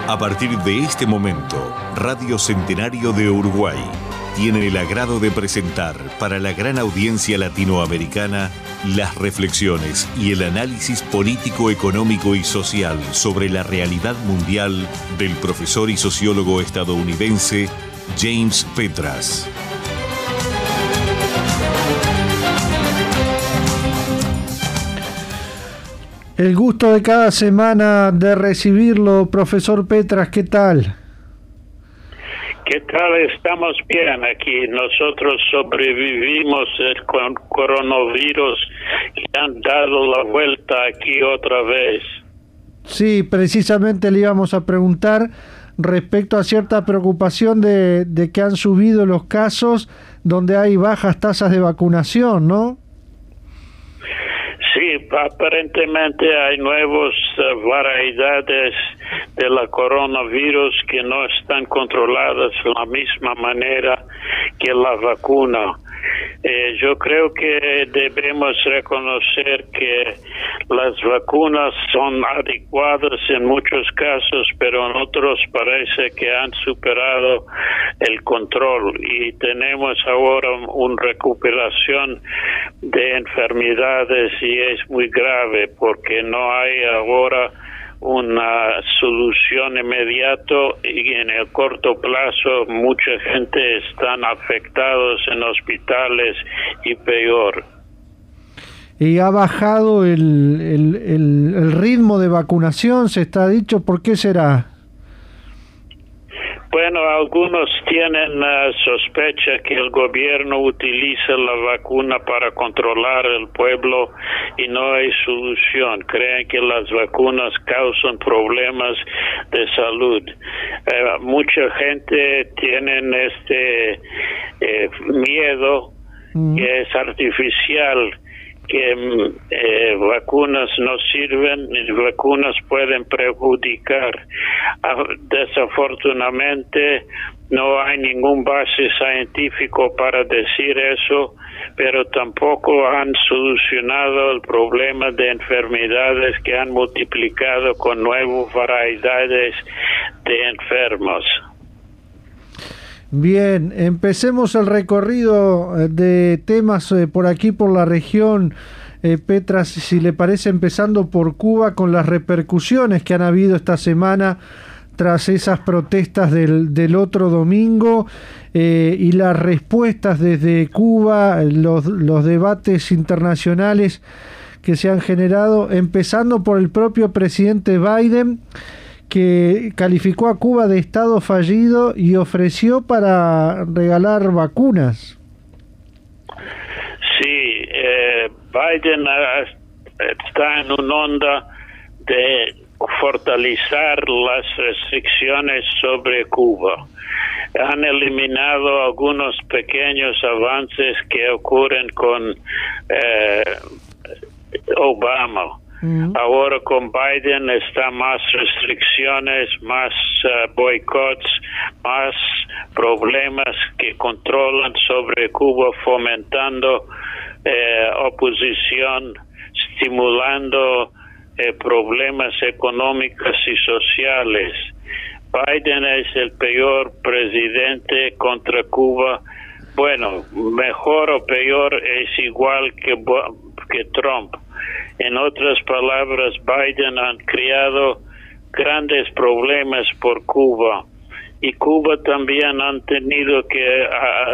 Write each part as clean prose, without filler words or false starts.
A partir de este momento, Radio Centenario de Uruguay tiene el agrado de presentar para la gran audiencia latinoamericana las reflexiones y el análisis político, económico y social sobre la realidad mundial del profesor y sociólogo estadounidense James Petras. El gusto de cada semana de recibirlo, profesor Petras, ¿qué tal? ¿Qué tal? Estamos bien aquí. Nosotros sobrevivimos el coronavirus y han dado la vuelta aquí otra vez. Sí, precisamente le íbamos a preguntar respecto a cierta preocupación de que han subido los casos donde hay bajas tasas de vacunación, ¿no? Sí, aparentemente hay nuevas variedades de la coronavirus que no están controladas de la misma manera que la vacuna. Yo creo que debemos reconocer que las vacunas son adecuadas en muchos casos, pero en otros parece que han superado el control y tenemos ahora una recuperación de enfermedades y es muy grave porque no hay ahora una solución inmediata y en el corto plazo mucha gente están afectados en hospitales y peor. Y ha bajado el ritmo de vacunación, se está dicho, ¿por qué será? Bueno, algunos tienen sospecha que el gobierno utiliza la vacuna para controlar el pueblo y no hay solución. Creen que las vacunas causan problemas de salud. Mucha gente tiene miedo que es artificial, que vacunas no sirven y vacunas pueden perjudicar. Desafortunadamente no hay ningún base científico para decir eso, pero tampoco han solucionado el problema de enfermedades que han multiplicado con nuevas variedades de enfermos. Bien, empecemos el recorrido de temas por aquí, por la región, Petras, si le parece, empezando por Cuba, con las repercusiones que han habido esta semana tras esas protestas del otro domingo y las respuestas desde Cuba, los debates internacionales que se han generado, empezando por el propio presidente Biden, que calificó a Cuba de estado fallido y ofreció para regalar vacunas. Sí, Biden está en una onda de fortalecer las restricciones sobre Cuba. Han eliminado algunos pequeños avances que ocurren con Obama. Ahora con Biden está más restricciones, más boicots, más problemas que controlan sobre Cuba, fomentando oposición, estimulando problemas económicos y sociales. Biden es el peor presidente contra Cuba. Bueno, mejor o peor es igual que Trump. En otras palabras, Biden ha creado grandes problemas por Cuba y Cuba también han tenido que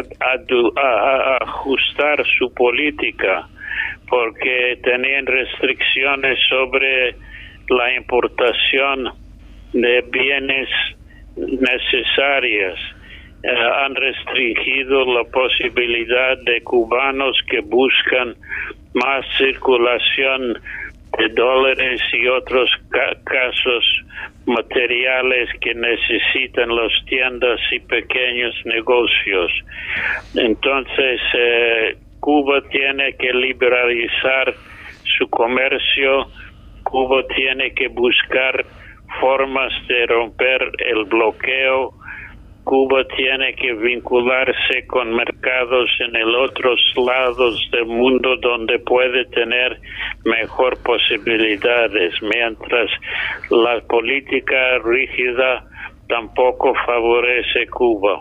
ajustar su política porque tenían restricciones sobre la importación de bienes necesarios. Han restringido la posibilidad de cubanos que buscan más circulación de dólares y otros casos materiales que necesitan las tiendas y pequeños negocios. Entonces, Cuba tiene que liberalizar su comercio, Cuba tiene que buscar formas de romper el bloqueo Cuba tiene que vincularse con mercados en el otros lados del mundo donde puede tener mejor posibilidades, mientras la política rígida tampoco favorece Cuba.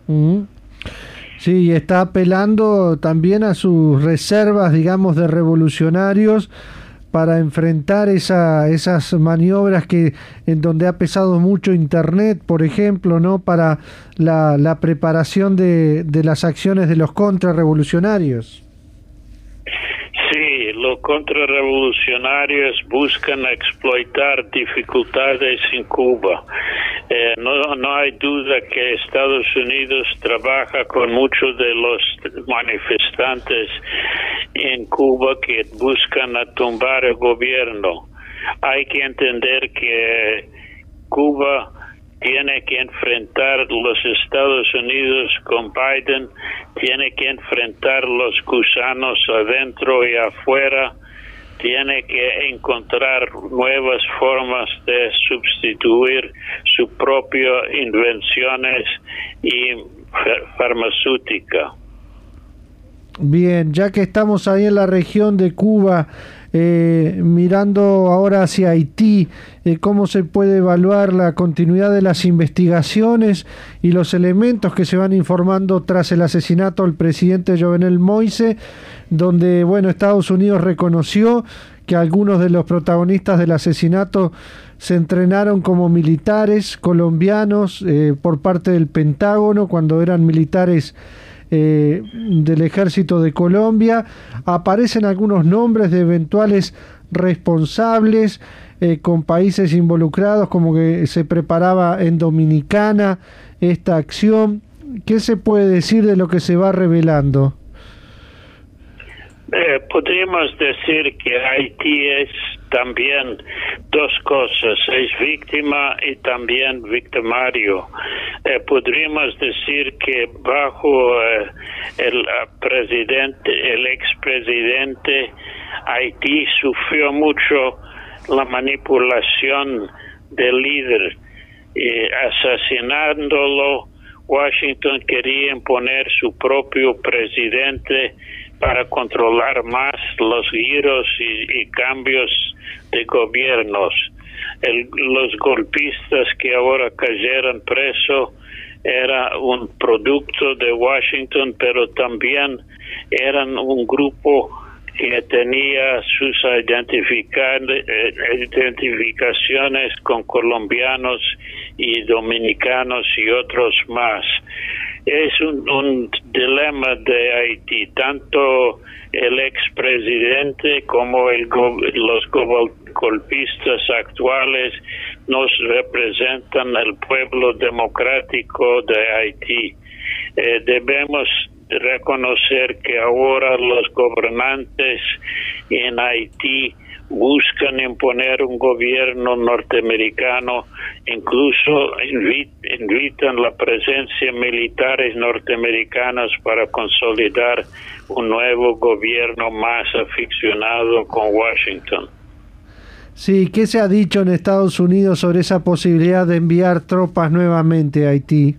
Sí, está apelando también a sus reservas, digamos, de revolucionarios para enfrentar esas maniobras en donde ha pesado mucho Internet, por ejemplo, ¿no? Para la preparación de las acciones de los contrarrevolucionarios. Sí, los contrarrevolucionarios buscan explotar dificultades en Cuba. No hay duda que Estados Unidos trabaja con muchos de los manifestantes en Cuba que buscan tumbar el gobierno. Hay que entender que Cuba tiene que enfrentar los Estados Unidos con Biden, tiene que enfrentar los gusanos adentro y afuera, tiene que encontrar nuevas formas de sustituir sus propias invenciones y farmacéutica. Bien, ya que estamos ahí en la región de Cuba, mirando ahora hacia Haití, ¿cómo se puede evaluar la continuidad de las investigaciones y los elementos que se van informando tras el asesinato del presidente Jovenel Moïse, donde, bueno, Estados Unidos reconoció que algunos de los protagonistas del asesinato se entrenaron como militares colombianos por parte del Pentágono cuando eran militares del ejército de Colombia? Aparecen algunos nombres de eventuales responsables con países involucrados, como que se preparaba en Dominicana esta acción. ¿Qué se puede decir de lo que se va revelando? Podríamos decir que Haití es también dos cosas, es víctima y también victimario. Podríamos decir que bajo el expresidente, Haití sufrió mucho la manipulación del líder. Asesinándolo, Washington quería imponer su propio presidente para controlar más los giros y cambios de gobiernos. Los golpistas que ahora cayeron presos era un producto de Washington, pero también eran un grupo que tenía sus identificaciones con colombianos y dominicanos y otros más. Es un dilema de Haití. Tanto el expresidente como los golpistas actuales nos representan el pueblo democrático de Haití. Debemos reconocer que ahora los gobernantes en Haití buscan imponer un gobierno norteamericano, incluso invitan la presencia militares norteamericanas para consolidar un nuevo gobierno más aficionado con Washington. Sí, ¿qué se ha dicho en Estados Unidos sobre esa posibilidad de enviar tropas nuevamente a Haití?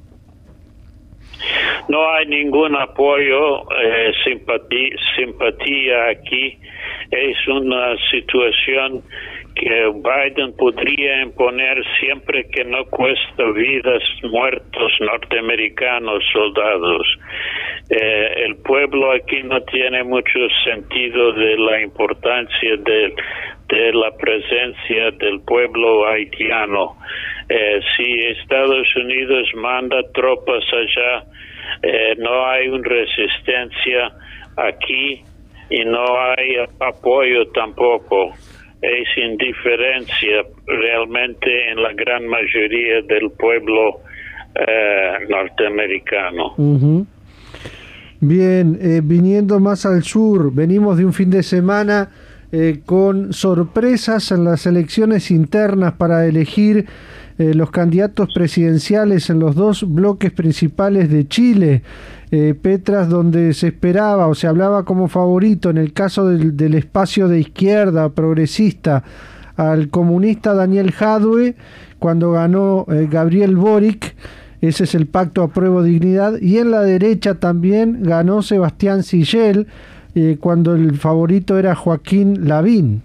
No hay ningún apoyo, simpatía aquí. Es una situación que Biden podría imponer siempre que no cuesta vidas muertos norteamericanos, soldados. El pueblo aquí no tiene mucho sentido de la importancia de la presencia del pueblo haitiano. Si Estados Unidos manda tropas allá, no hay una resistencia aquí y no hay apoyo tampoco. Es indiferencia realmente en la gran mayoría del pueblo norteamericano. Uh-huh. Bien, viniendo más al sur, venimos de un fin de semana con sorpresas en las elecciones internas para elegir los candidatos presidenciales en los dos bloques principales de Chile, Petras, donde se esperaba o se hablaba como favorito en el caso del espacio de izquierda progresista al comunista Daniel Jadue, cuando ganó Gabriel Boric, ese es el pacto Apruebo Dignidad, y en la derecha también ganó Sebastián Sichel, cuando el favorito era Joaquín Lavín.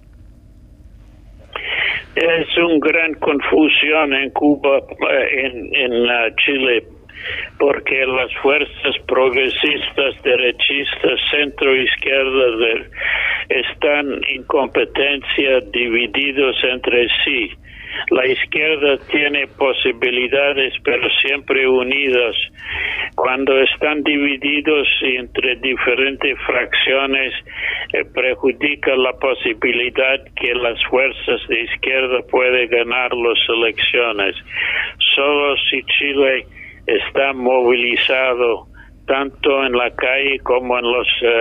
Es una gran confusión en Cuba, en Chile, porque las fuerzas progresistas, derechistas, centro-izquierda están en competencia, divididos entre sí. La izquierda tiene posibilidades, pero siempre unidas. Cuando están divididos entre diferentes fracciones, perjudica la posibilidad que las fuerzas de izquierda pueden ganar las elecciones. Solo si Chile está movilizado tanto en la calle como en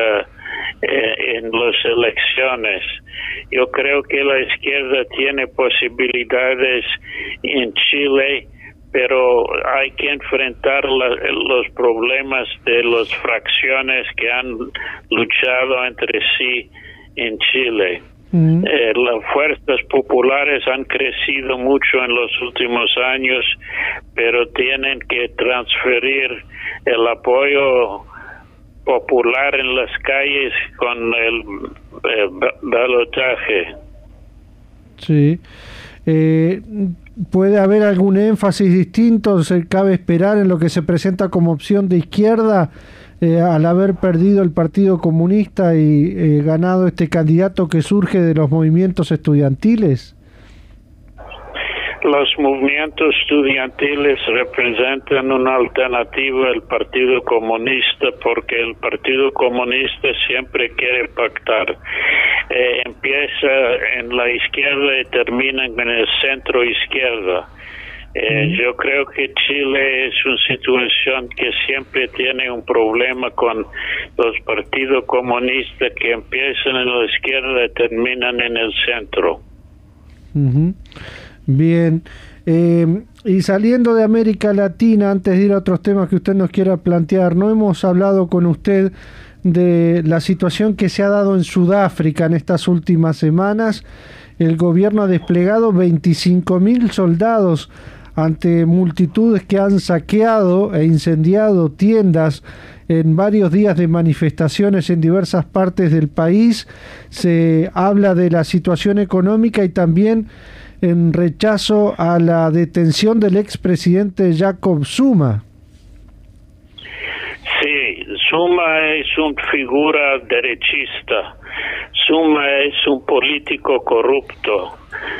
las elecciones. Yo creo que la izquierda tiene posibilidades en Chile, pero hay que enfrentar los problemas de las fracciones que han luchado entre sí en Chile. Las fuerzas populares han crecido mucho en los últimos años, pero tienen que transferir el apoyo popular en las calles con el balotaje. Sí. ¿Puede haber algún énfasis distinto? ¿Se cabe esperar en lo que se presenta como opción de izquierda al haber perdido el Partido Comunista y ganado este candidato que surge de los movimientos estudiantiles? Los movimientos estudiantiles representan una alternativa al Partido Comunista, porque el Partido Comunista siempre quiere pactar. Empieza en la izquierda y termina en el centro izquierda. Yo creo que Chile es una situación que siempre tiene un problema con los partidos comunistas que empiezan en la izquierda y terminan en el centro. Bien, y saliendo de América Latina, antes de ir a otros temas que usted nos quiera plantear, no hemos hablado con usted de la situación que se ha dado en Sudáfrica en estas últimas semanas. El gobierno ha desplegado 25.000 soldados ante multitudes que han saqueado e incendiado tiendas en varios días de manifestaciones en diversas partes del país. Se habla de la situación económica y también en rechazo a la detención del expresidente Jacob Zuma. Sí, Zuma es una figura derechista. Zuma es un político corrupto.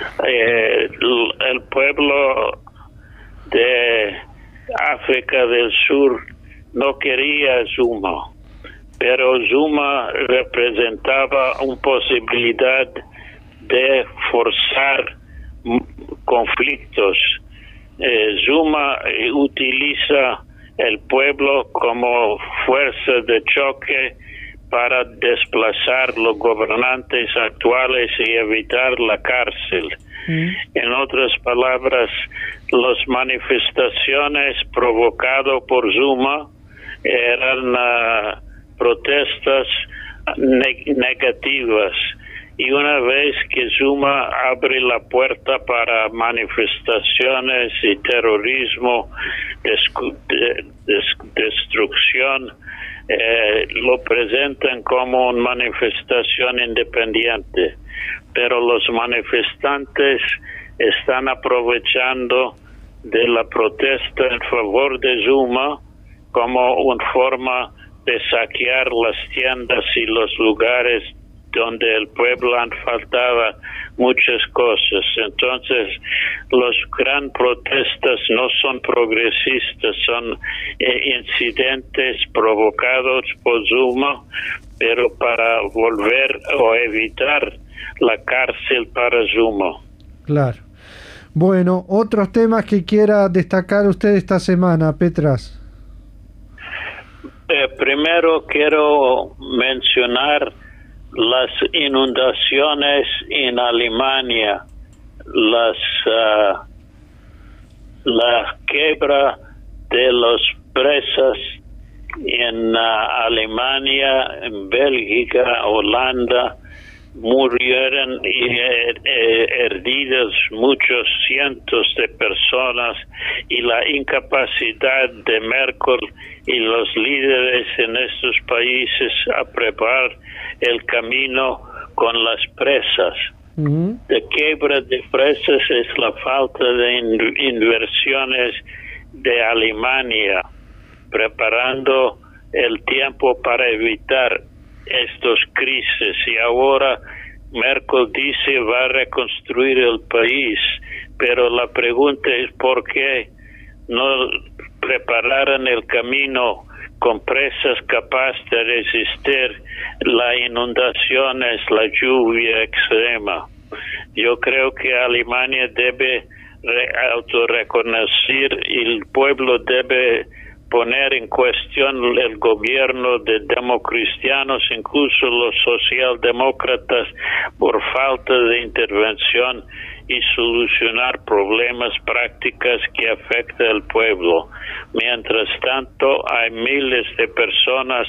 El pueblo de África del Sur no quería a Zuma, pero Zuma representaba una posibilidad de forzar conflictos. Zuma utiliza el pueblo como fuerza de choque para desplazar los gobernantes actuales y evitar la cárcel. En otras palabras, las manifestaciones provocadas por Zuma eran protestas negativas. Y una vez que Zuma abre la puerta para manifestaciones y terrorismo, destrucción, lo presentan como una manifestación independiente. Pero los manifestantes están aprovechando de la protesta en favor de Zuma como una forma de saquear las tiendas y los lugares donde el pueblo han faltado muchas cosas. Entonces, las gran protestas no son progresistas, son incidentes provocados por Zuma, pero para volver o evitar la cárcel para Zuma. Claro. Bueno, otros temas que quiera destacar usted esta semana, Petras. Primero quiero mencionar las inundaciones en Alemania, la quiebra de las presas en Alemania, en Bélgica, Holanda, murieron y heridos muchos cientos de personas, y la incapacidad de Merkel y los líderes en estos países a preparar el camino con las presas. La quiebra de presas es la falta de inversiones de Alemania, preparando el tiempo para evitar estos crisis, y ahora Merkel dice va a reconstruir el país, pero la pregunta es por qué no prepararon el camino con presas capaces de resistir las inundaciones, la lluvia extrema. Yo creo que Alemania debe autorreconocer y el pueblo debe poner en cuestión el gobierno de democristianos, incluso los socialdemócratas, por falta de intervención y solucionar problemas prácticos que afectan al pueblo. Mientras tanto, hay miles de personas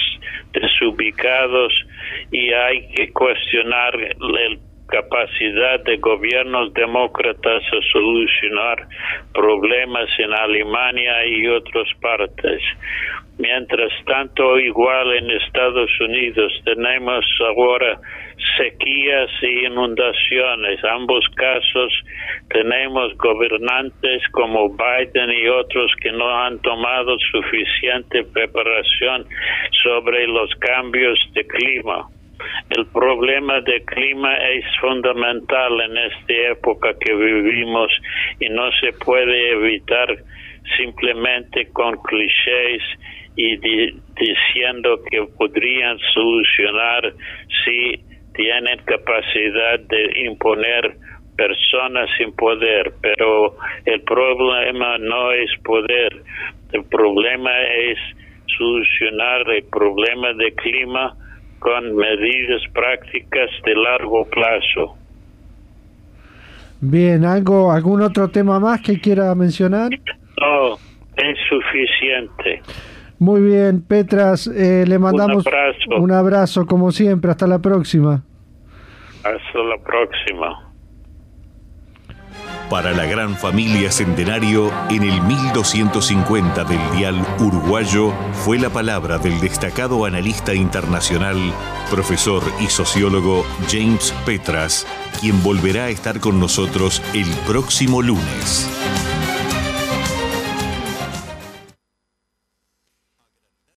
desubicados y hay que cuestionar la capacidad de gobiernos demócratas a solucionar problemas en Alemania y otras partes. Mientras tanto, igual en Estados Unidos tenemos ahora sequías y inundaciones. Ambos casos tenemos gobernantes como Biden y otros que no han tomado suficiente preparación sobre los cambios de clima. El problema del clima es fundamental en esta época que vivimos y no se puede evitar simplemente con clichés y diciendo que podrían solucionar si tienen capacidad de imponer personas sin poder. Pero el problema no es poder, el problema es solucionar el problema del clima con medidas prácticas de largo plazo. Bien, ¿algún otro tema más que quiera mencionar? No, es suficiente. Muy bien, Petras, le mandamos un abrazo como siempre. Hasta la próxima. Hasta la próxima. Para la gran familia Centenario, en el 1250 del dial uruguayo, fue la palabra del destacado analista internacional, profesor y sociólogo James Petras, quien volverá a estar con nosotros el próximo lunes.